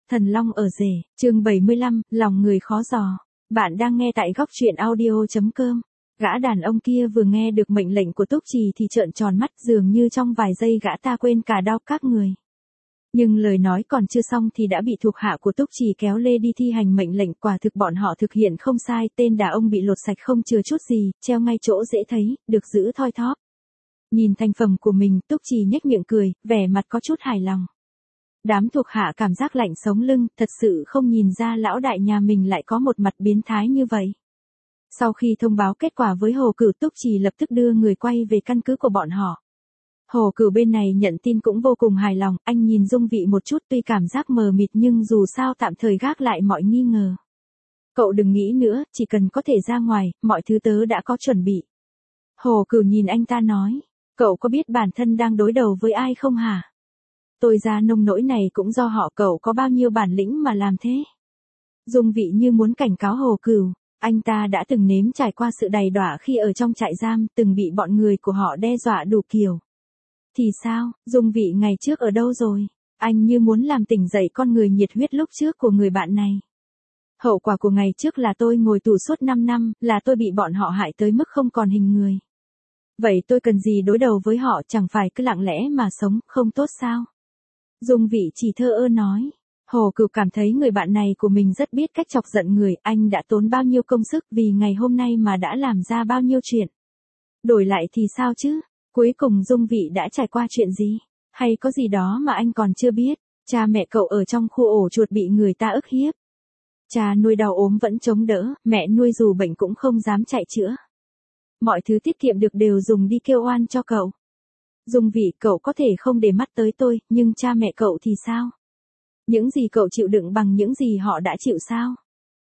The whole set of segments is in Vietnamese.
Thần Long ở rể, chương 75, lòng người khó dò. Bạn đang nghe tại góc truyện audio.com. Gã đàn ông kia vừa nghe được mệnh lệnh của Túc Trì thì trợn tròn mắt, dường như trong vài giây gã ta quên cả đau các người. Nhưng lời nói còn chưa xong thì đã bị thuộc hạ của Túc Trì kéo lê đi thi hành mệnh lệnh. Quả thực bọn họ thực hiện không sai, tên đàn ông bị lột sạch không chừa chút gì, treo ngay chỗ dễ thấy, được giữ thoi thóp. Nhìn thành phẩm của mình, Túc Trì nhếch miệng cười, vẻ mặt có chút hài lòng. Đám thuộc hạ cảm giác lạnh sống lưng, thật sự không nhìn ra lão đại nhà mình lại có một mặt biến thái như vậy. Sau khi thông báo kết quả với Hồ Cửu, Túc Trì lập tức đưa người quay về căn cứ của bọn họ. Hồ Cửu bên này nhận tin cũng vô cùng hài lòng, anh nhìn Dung Vị một chút, tuy cảm giác mờ mịt nhưng dù sao tạm thời gác lại mọi nghi ngờ. Cậu đừng nghĩ nữa, chỉ cần có thể ra ngoài, mọi thứ tớ đã có chuẩn bị. Hồ Cửu nhìn anh ta nói, cậu có biết bản thân đang đối đầu với ai không hả? Tôi ra nông nỗi này cũng do họ, cậu có bao nhiêu bản lĩnh mà làm thế? Dung Vị như muốn cảnh cáo Hồ Cửu, anh ta đã từng nếm trải qua sự đầy đọa khi ở trong trại giam, từng bị bọn người của họ đe dọa đủ kiểu. Thì sao, Dung Vị ngày trước ở đâu rồi? Anh như muốn làm tỉnh dậy con người nhiệt huyết lúc trước của người bạn này. Hậu quả của ngày trước là tôi ngồi tù suốt 5 năm, là tôi bị bọn họ hại tới mức không còn hình người. Vậy tôi cần gì đối đầu với họ, chẳng phải cứ lặng lẽ mà sống, không tốt sao? Dung Vị chỉ thơ ơ nói. Hồ Cửu cảm thấy người bạn này của mình rất biết cách chọc giận người, anh đã tốn bao nhiêu công sức vì ngày hôm nay mà đã làm ra bao nhiêu chuyện. Đổi lại thì sao chứ? Cuối cùng Dung Vị đã trải qua chuyện gì? Hay có gì đó mà anh còn chưa biết? Cha mẹ cậu ở trong khu ổ chuột bị người ta ức hiếp. Cha nuôi đau ốm vẫn chống đỡ, mẹ nuôi dù bệnh cũng không dám chạy chữa. Mọi thứ tiết kiệm được đều dùng đi kêu oan cho cậu. Dung Vị, cậu có thể không để mắt tới tôi, nhưng cha mẹ cậu thì sao? Những gì cậu chịu đựng bằng những gì họ đã chịu sao?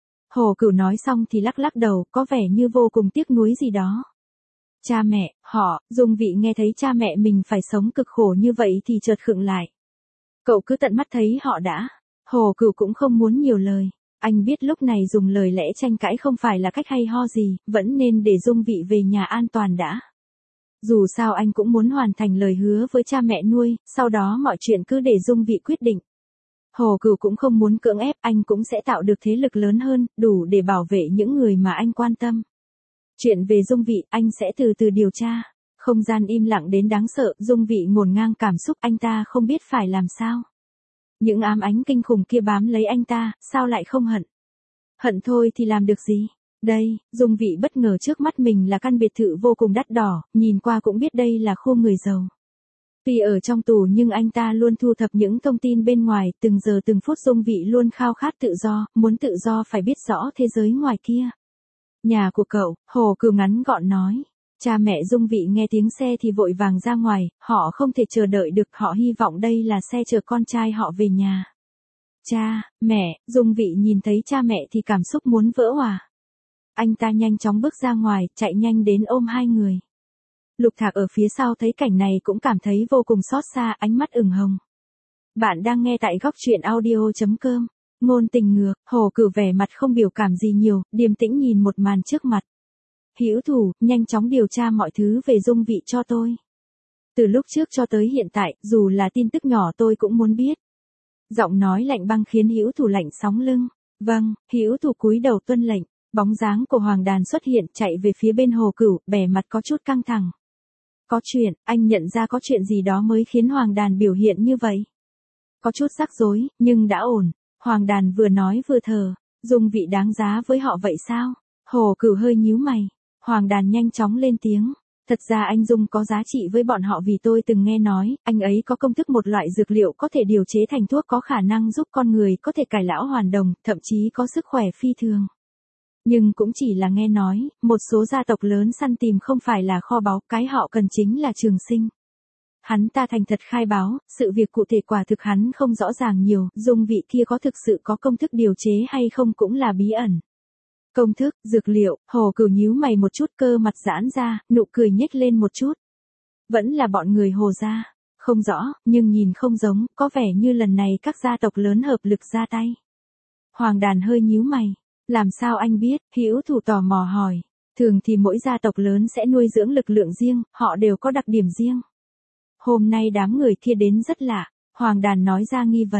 Hồ Cửu nói xong thì lắc lắc đầu, có vẻ như vô cùng tiếc nuối gì đó. Cha mẹ, họ, Dung Vị nghe thấy cha mẹ mình phải sống cực khổ như vậy thì chợt khựng lại. Cậu cứ tận mắt thấy họ đã. Hồ Cửu cũng không muốn nhiều lời. Anh biết lúc này dùng lời lẽ tranh cãi không phải là cách hay ho gì, vẫn nên để Dung Vị về nhà an toàn đã. Dù sao anh cũng muốn hoàn thành lời hứa với cha mẹ nuôi, sau đó mọi chuyện cứ để Dung Vị quyết định. Hồ Cửu cũng không muốn cưỡng ép, anh cũng sẽ tạo được thế lực lớn hơn, đủ để bảo vệ những người mà anh quan tâm. Chuyện về Dung Vị, anh sẽ từ từ điều tra. Không gian im lặng đến đáng sợ, Dung Vị ngổn ngang cảm xúc, anh ta không biết phải làm sao. Những ám ánh kinh khủng kia bám lấy anh ta, sao lại không hận? Hận thôi thì làm được gì? Đây, Dung Vị bất ngờ trước mắt mình là căn biệt thự vô cùng đắt đỏ, nhìn qua cũng biết đây là khu người giàu. Tuy ở trong tù nhưng anh ta luôn thu thập những thông tin bên ngoài, từng giờ từng phút Dung Vị luôn khao khát tự do, muốn tự do phải biết rõ thế giới ngoài kia. Nhà của cậu, Hồ Cửu ngắn gọn nói. Cha mẹ Dung Vị nghe tiếng xe thì vội vàng ra ngoài, họ không thể chờ đợi được, họ hy vọng đây là xe chở con trai họ về nhà. Cha, mẹ, Dung Vị nhìn thấy cha mẹ thì cảm xúc muốn vỡ òa. Anh ta nhanh chóng bước ra ngoài, chạy nhanh đến ôm hai người. Lục Thạc ở phía sau thấy cảnh này cũng cảm thấy vô cùng xót xa, ánh mắt ửng hồng. Bạn đang nghe tại góc truyện audio.com. Ngôn tình ngược, Hồ Cửu vẻ mặt không biểu cảm gì nhiều, điềm tĩnh nhìn một màn trước mặt. Hữu Thủ, nhanh chóng điều tra mọi thứ về Dung Vị cho tôi. Từ lúc trước cho tới hiện tại, dù là tin tức nhỏ tôi cũng muốn biết. Giọng nói lạnh băng khiến Hữu Thủ lạnh sóng lưng. Vâng, Hữu Thủ cúi đầu tuân lệnh. Bóng dáng của Hoàng Đàn xuất hiện, chạy về phía bên Hồ Cửu, vẻ mặt có chút căng thẳng. Có chuyện, anh nhận ra có chuyện gì đó mới khiến Hoàng Đàn biểu hiện như vậy. Có chút rắc rối, nhưng đã ổn. Hoàng Đàn vừa nói vừa thở. Dung Vị đáng giá với họ vậy sao? Hồ Cửu hơi nhíu mày. Hoàng Đàn nhanh chóng lên tiếng. Thật ra anh Dung có giá trị với bọn họ vì tôi từng nghe nói, anh ấy có công thức một loại dược liệu có thể điều chế thành thuốc có khả năng giúp con người có thể cải lão hoàn đồng, thậm chí có sức khỏe phi thường. Nhưng cũng chỉ là nghe nói, một số gia tộc lớn săn tìm không phải là kho báu, cái họ cần chính là trường sinh. Hắn ta thành thật khai báo, sự việc cụ thể quả thực hắn không rõ ràng nhiều, Dung Vị kia có thực sự có công thức điều chế hay không cũng là bí ẩn. Công thức, dược liệu, Hồ Cửu nhíu mày một chút, cơ mặt giãn ra, nụ cười nhếch lên một chút. Vẫn là bọn người Hồ gia, không rõ, nhưng nhìn không giống, có vẻ như lần này các gia tộc lớn hợp lực ra tay. Hoàng Đàn hơi nhíu mày. Làm sao anh biết? Hữu Thủ tò mò hỏi. Thường thì mỗi gia tộc lớn sẽ nuôi dưỡng lực lượng riêng, họ đều có đặc điểm riêng. Hôm nay đám người kia đến rất lạ, Hoàng Đàn nói ra nghi vấn.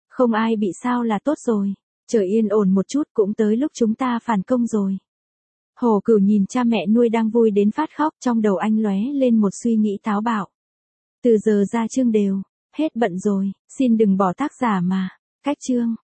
Không ai bị sao là tốt rồi. Trời yên ổn một chút cũng tới lúc chúng ta phản công rồi. Hồ Cửu nhìn cha mẹ nuôi đang vui đến phát khóc, trong đầu anh lóe lên một suy nghĩ táo bạo. Từ giờ ra chương đều, hết bận rồi, xin đừng bỏ tác giả mà. Cách chương.